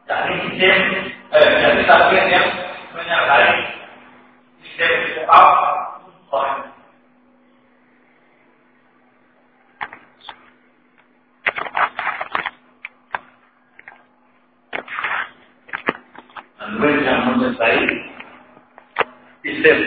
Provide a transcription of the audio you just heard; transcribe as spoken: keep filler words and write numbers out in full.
yakni isim eh, jadi takdir yang menyertai isim fi'il mudhari. Tanwin yang menyertai isim